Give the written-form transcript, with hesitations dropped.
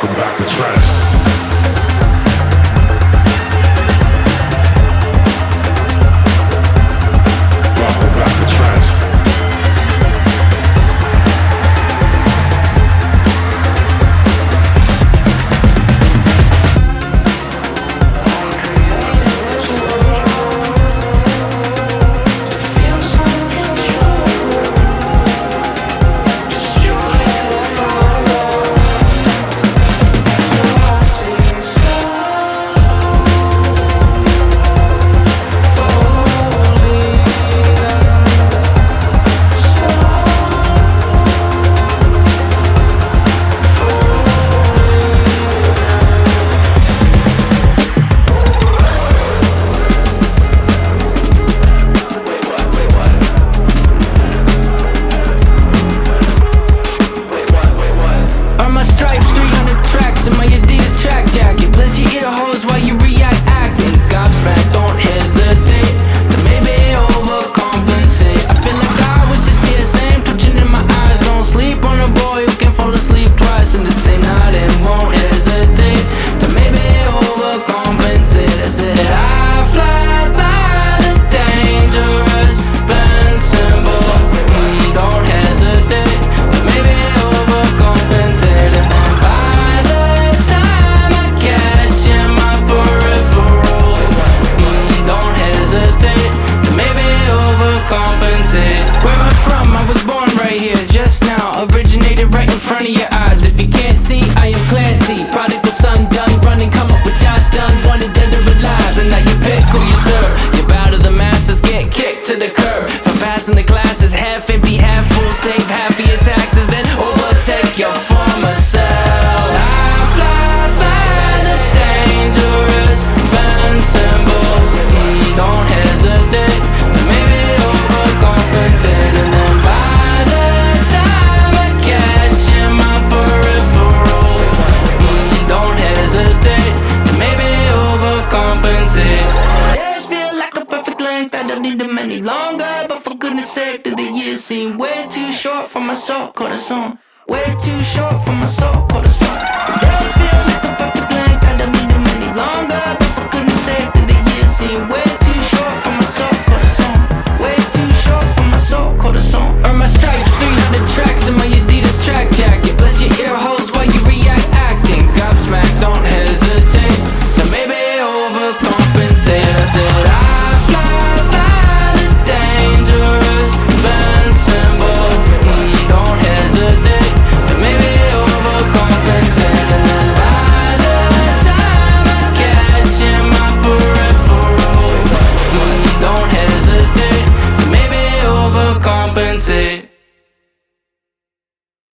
Welcome back to trance. Welcome back to trance. Passing the classes, half empty, half full, save half of your taxes, then overtake your former self. I fly by the dangerous band symbols. Don't hesitate to maybe overcompensate, and then by the time I catch in my peripheral, don't hesitate to maybe overcompensate. Days feel like a perfect length, I don't need them any longer. For goodness sake, do the years seem way too short for my soul, corazón? Way too short for my soul.